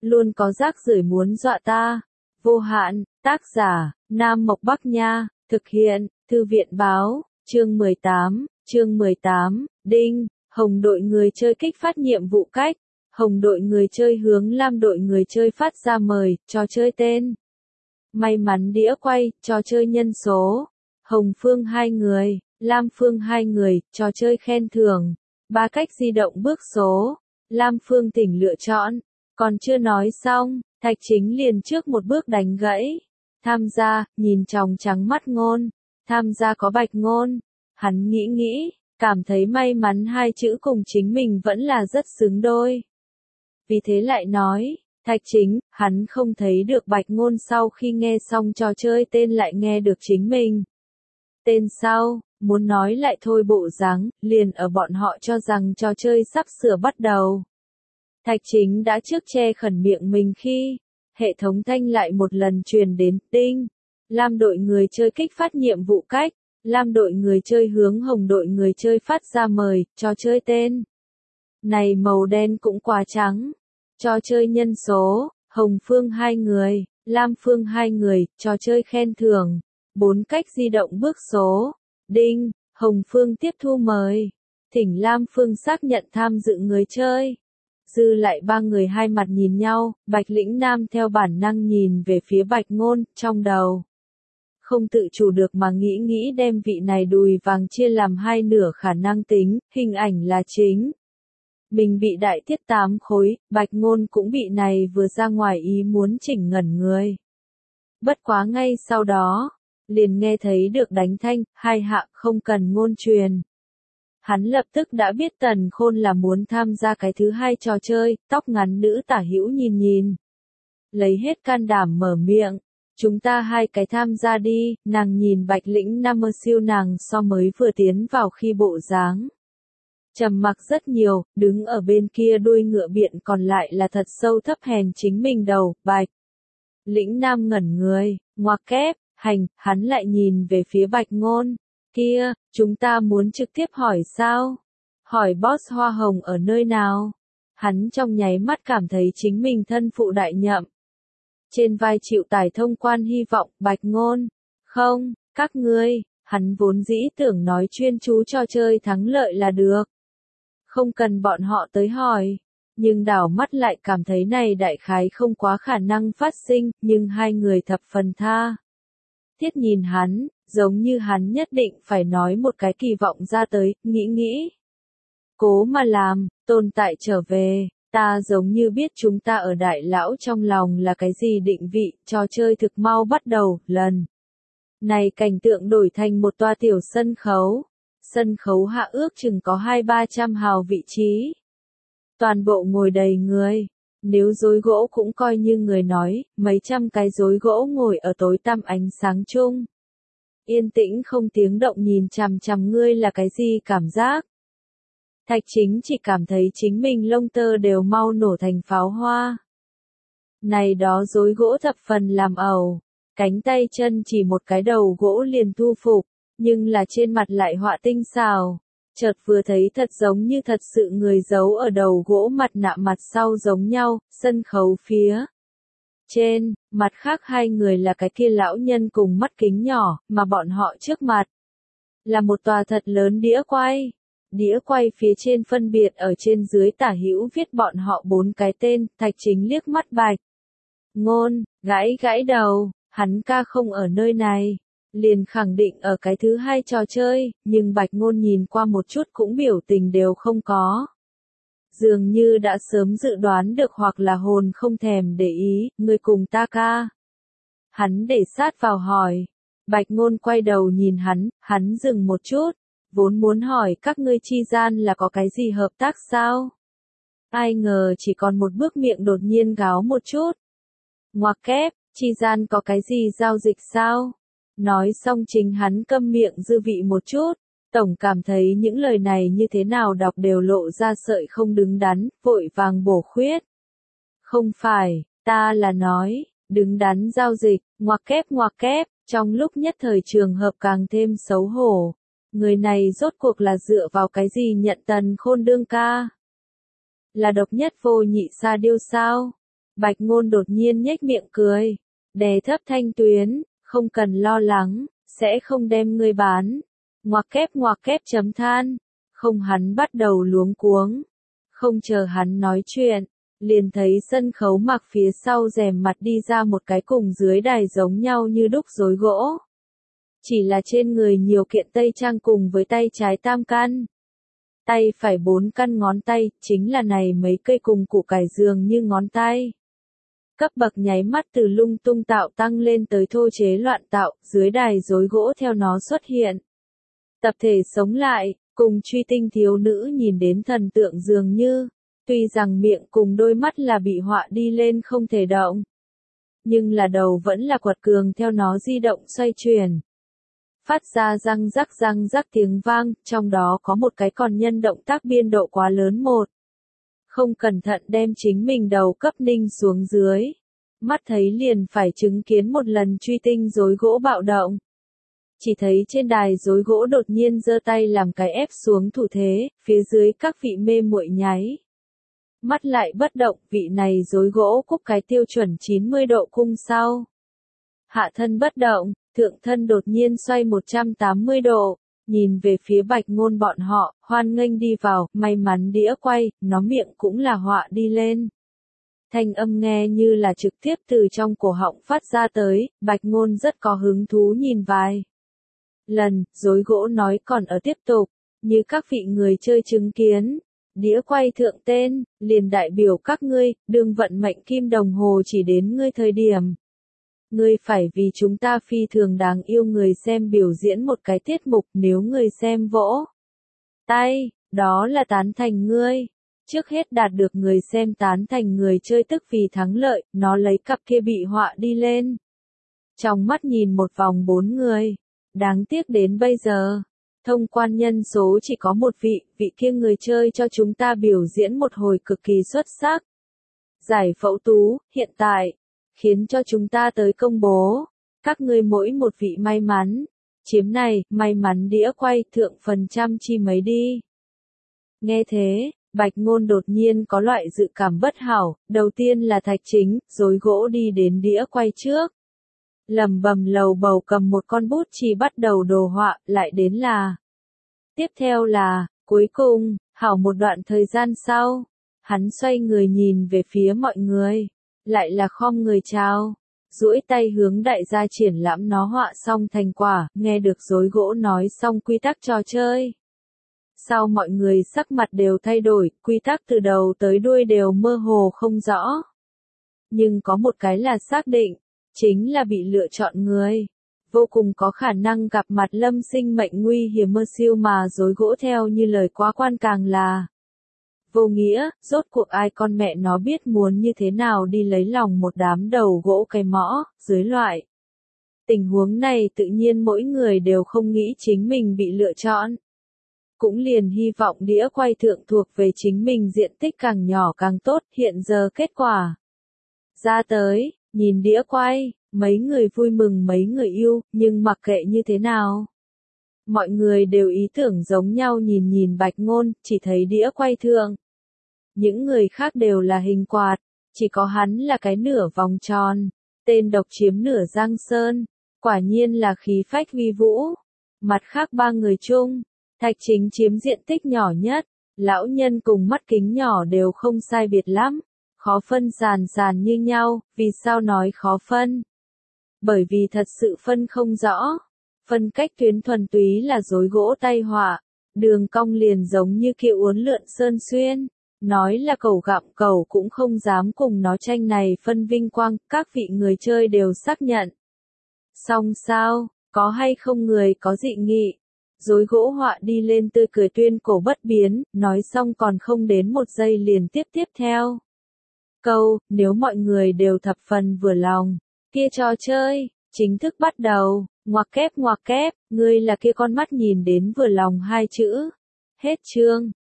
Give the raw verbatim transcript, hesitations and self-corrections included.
luôn có rác rưởi muốn dọa ta. Vô hạn, tác giả, Nam Mộc Bắc Nha, thực hiện, Thư viện Báo, chương mười tám, chương mười tám, Đinh, Hồng đội người chơi kích phát nhiệm vụ cách. Hồng đội người chơi hướng Lam đội người chơi phát ra mời, trò chơi tên. May mắn đĩa quay, trò chơi nhân số. Hồng Phương hai người, Lam Phương hai người, trò chơi khen thưởng. Ba cách di động bước số. Lam Phương tỉnh lựa chọn. Còn chưa nói xong, Thạch Chính liền trước một bước đánh gãy. Tham gia, nhìn tròng trắng mắt Ngôn. Tham gia có Bạch Ngôn. Hắn nghĩ nghĩ, cảm thấy may mắn hai chữ cùng chính mình vẫn là rất xứng đôi. Vì thế lại nói, Thạch Chính, hắn không thấy được Bạch Ngôn sau khi nghe xong trò chơi tên lại nghe được chính mình. Tên sau, muốn nói lại thôi bộ dáng, liền ở bọn họ cho rằng trò chơi sắp sửa bắt đầu. Thạch Chính đã trước che khẩn miệng mình khi, hệ thống thanh lại một lần truyền đến, Đinh. Lam đội người chơi kích phát nhiệm vụ cách. Lam đội người chơi hướng Hồng đội người chơi phát ra mời, trò chơi tên. Này màu đen cũng quá trắng. Trò chơi nhân số, Hồng Phương hai người, Lam Phương hai người, trò chơi khen thưởng. Bốn cách di động bước số. Đinh, Hồng Phương tiếp thu mời. Thỉnh Lam Phương xác nhận tham dự người chơi. Dư lại ba người hai mặt nhìn nhau, Bạch Lĩnh Nam theo bản năng nhìn về phía Bạch Ngôn, trong đầu. Không tự chủ được mà nghĩ nghĩ đem vị này đùi vàng chia làm hai nửa khả năng tính, hình ảnh là chính. Mình bị đại tiết tám khối, Bạch Ngôn cũng bị này vừa ra ngoài ý muốn chỉnh ngẩn người. Bất quá ngay sau đó, liền nghe thấy được đánh thanh, hai hạ không cần ngôn truyền. Hắn lập tức đã biết Tần Khôn là muốn tham gia cái thứ hai trò chơi, tóc ngắn nữ tả hữu nhìn nhìn. Lấy hết can đảm mở miệng. Chúng ta hai cái tham gia đi, nàng nhìn Bạch Lĩnh Nam mơ siêu nàng so mới vừa tiến vào khi bộ dáng. Trầm mặc rất nhiều, đứng ở bên kia đuôi ngựa biện còn lại là thật sâu thấp hèn chính mình đầu, Bạch. Lĩnh Nam ngẩn người, ngoặc kép, hành, hắn lại nhìn về phía Bạch Ngôn. Kia, chúng ta muốn trực tiếp hỏi sao? Hỏi boss hoa hồng ở nơi nào? Hắn trong nháy mắt cảm thấy chính mình thân phụ đại nhậm. Trên vai chịu tải thông quan hy vọng, Bạch Ngôn. Không, các ngươi, hắn vốn dĩ tưởng nói chuyên chú cho chơi thắng lợi là được. Không cần bọn họ tới hỏi. Nhưng đảo mắt lại cảm thấy này đại khái không quá khả năng phát sinh, nhưng hai người thập phần tha. Thiết nhìn hắn, giống như hắn nhất định phải nói một cái kỳ vọng ra tới, nghĩ nghĩ. Cố mà làm, tồn tại trở về. Ta giống như biết chúng ta ở đại lão trong lòng là cái gì định vị, trò chơi thực mau bắt đầu, lần. Này cảnh tượng đổi thành một toa tiểu sân khấu. Sân khấu hạ ước chừng có hai ba trăm hào vị trí. Toàn bộ ngồi đầy người. Nếu rối gỗ cũng coi như người nói, mấy trăm cái rối gỗ ngồi ở tối tăm ánh sáng chung. Yên tĩnh không tiếng động nhìn chằm chằm ngươi là cái gì cảm giác. Thạch Chính chỉ cảm thấy chính mình lông tơ đều mau nổ thành pháo hoa. Này đó rối gỗ thập phần làm ẩu, cánh tay chân chỉ một cái đầu gỗ liền thu phục, nhưng là trên mặt lại họa tinh xảo. Chợt vừa thấy thật giống như thật sự người giấu ở đầu gỗ mặt nạ mặt sau giống nhau, sân khấu phía trên, mặt khác hai người là cái kia lão nhân cùng mắt kính nhỏ, mà bọn họ trước mặt là một tòa thật lớn đĩa quay. Đĩa quay phía trên phân biệt ở trên dưới tả hữu viết bọn họ bốn cái tên, Thạch Chính liếc mắt Bạch Ngôn, gãi gãi đầu, hắn ca không ở nơi này, liền khẳng định ở cái thứ hai trò chơi, nhưng Bạch Ngôn nhìn qua một chút cũng biểu tình đều không có. Dường như đã sớm dự đoán được hoặc là hồn không thèm để ý, người cùng ta ca. Hắn để sát vào hỏi, Bạch Ngôn quay đầu nhìn hắn, hắn dừng một chút. Vốn muốn hỏi các ngươi chi gian là có cái gì hợp tác sao? Ai ngờ chỉ còn một bước miệng đột nhiên gáo một chút. Ngoặc kép, chi gian có cái gì giao dịch sao? Nói xong chính hắn câm miệng dư vị một chút. Tổng cảm thấy những lời này như thế nào đọc đều lộ ra sợi không đứng đắn, vội vàng bổ khuyết. Không phải, ta là nói, đứng đắn giao dịch, ngoặc kép ngoặc kép, trong lúc nhất thời trường hợp càng thêm xấu hổ. Người này rốt cuộc là dựa vào cái gì nhận Tần Khôn đương ca? Là độc nhất vô nhị sa điêu sao? Bạch Ngôn đột nhiên nhếch miệng cười, đè thấp thanh tuyến, không cần lo lắng, sẽ không đem ngươi bán. Ngoặc kép ngoặc kép chấm than, không hắn bắt đầu luống cuống. Không chờ hắn nói chuyện, liền thấy sân khấu mặc phía sau rèm mặt đi ra một cái cùng dưới đài giống nhau như đúc rối gỗ. Chỉ là trên người nhiều kiện tây trang cùng với tay trái tam căn. Tay phải bốn căn ngón tay, chính là này mấy cây cùng củ cải dường như ngón tay. Cấp bậc nháy mắt từ lung tung tạo tăng lên tới thô chế loạn tạo, dưới đài rối gỗ theo nó xuất hiện. Tập thể sống lại, cùng truy tinh thiếu nữ nhìn đến thần tượng dường như, tuy rằng miệng cùng đôi mắt là bị họa đi lên không thể động. Nhưng là đầu vẫn là quật cường theo nó di động xoay chuyển. Phát ra răng rắc răng rắc tiếng vang, trong đó có một cái còn nhân động tác biên độ quá lớn một. Không cẩn thận đem chính mình đầu cấp ninh xuống dưới. Mắt thấy liền phải chứng kiến một lần truy tinh rối gỗ bạo động. Chỉ thấy trên đài rối gỗ đột nhiên giơ tay làm cái ép xuống thủ thế, phía dưới các vị mê muội nháy. Mắt lại bất động, vị này rối gỗ cúc cái tiêu chuẩn chín mươi độ cung sau. Hạ thân bất động, thượng thân đột nhiên xoay một trăm tám mươi độ, nhìn về phía Bạch Ngôn bọn họ, hoan nghênh đi vào, may mắn đĩa quay, nó miệng cũng là họa đi lên. Thanh âm nghe như là trực tiếp từ trong cổ họng phát ra tới, Bạch Ngôn rất có hứng thú nhìn vài lần, rối gỗ nói còn ở tiếp tục, như các vị người chơi chứng kiến. Đĩa quay thượng tên, liền đại biểu các ngươi, đương vận mệnh kim đồng hồ chỉ đến ngươi thời điểm. Ngươi phải vì chúng ta phi thường đáng yêu người xem biểu diễn một cái tiết mục, nếu người xem vỗ tay, đó là tán thành ngươi. Trước hết đạt được người xem tán thành người chơi tức vì thắng lợi, nó lấy cặp kia bị họa đi lên. Trong mắt nhìn một vòng bốn người, đáng tiếc đến bây giờ. Thông quan nhân số chỉ có một vị, vị kia người chơi cho chúng ta biểu diễn một hồi cực kỳ xuất sắc. Giải phẫu tú, hiện tại, khiến cho chúng ta tới công bố. Các ngươi mỗi một vị may mắn. Chiếm này, may mắn đĩa quay thượng phần trăm chi mấy đi. Nghe thế, Bạch Ngôn đột nhiên có loại dự cảm bất hảo, đầu tiên là Thạch Chính, rối gỗ đi đến đĩa quay trước. Lầm bầm lầu bầu cầm một con bút chì bắt đầu đồ họa, lại đến là. Tiếp theo là, cuối cùng, hảo một đoạn thời gian sau, hắn xoay người nhìn về phía mọi người, lại là khom người chào, duỗi tay hướng đại gia triển lãm nó họa xong thành quả, nghe được rối gỗ nói xong quy tắc trò chơi. Sau mọi người sắc mặt đều thay đổi, quy tắc từ đầu tới đuôi đều mơ hồ không rõ. Nhưng có một cái là xác định, chính là bị lựa chọn người. Vô cùng có khả năng gặp mặt lâm sinh mệnh nguy hiểm mơ siêu mà rối gỗ theo như lời quá quan càng là. Vô nghĩa, rốt cuộc ai con mẹ nó biết muốn như thế nào đi lấy lòng một đám đầu gỗ cái mõ, dưới loại. Tình huống này tự nhiên mỗi người đều không nghĩ chính mình bị lựa chọn. Cũng liền hy vọng đĩa quay thượng thuộc về chính mình diện tích càng nhỏ càng tốt, hiện giờ kết quả. Ra tới, nhìn đĩa quay, mấy người vui mừng mấy người yêu, nhưng mặc kệ như thế nào. Mọi người đều ý tưởng giống nhau nhìn nhìn Bạch Ngôn, chỉ thấy đĩa quay thượng. Những người khác đều là hình quạt, chỉ có hắn là cái nửa vòng tròn, tên độc chiếm nửa giang sơn, quả nhiên là khí phách uy vũ. Mặt khác ba người chung, Thạch Chính chiếm diện tích nhỏ nhất, lão nhân cùng mắt kính nhỏ đều không sai biệt lắm, khó phân sàn sàn như nhau, vì sao nói khó phân? Bởi vì thật sự phân không rõ, phân cách tuyến thuần túy là rối gỗ tay họa, đường cong liền giống như kia uốn lượn sơn xuyên, nói là cầu gặm cầu cũng không dám cùng nó tranh này phân vinh quang, các vị người chơi đều xác nhận. Xong sao, có hay không người có dị nghị? Rối gỗ họa đi lên tươi cười tuyên cổ bất biến, nói xong còn không đến một giây liền tiếp tiếp theo. Câu, nếu mọi người đều thập phần vừa lòng, kia trò chơi, chính thức bắt đầu, ngoặc kép ngoặc kép, ngươi là kia con mắt nhìn đến vừa lòng hai chữ. Hết chương.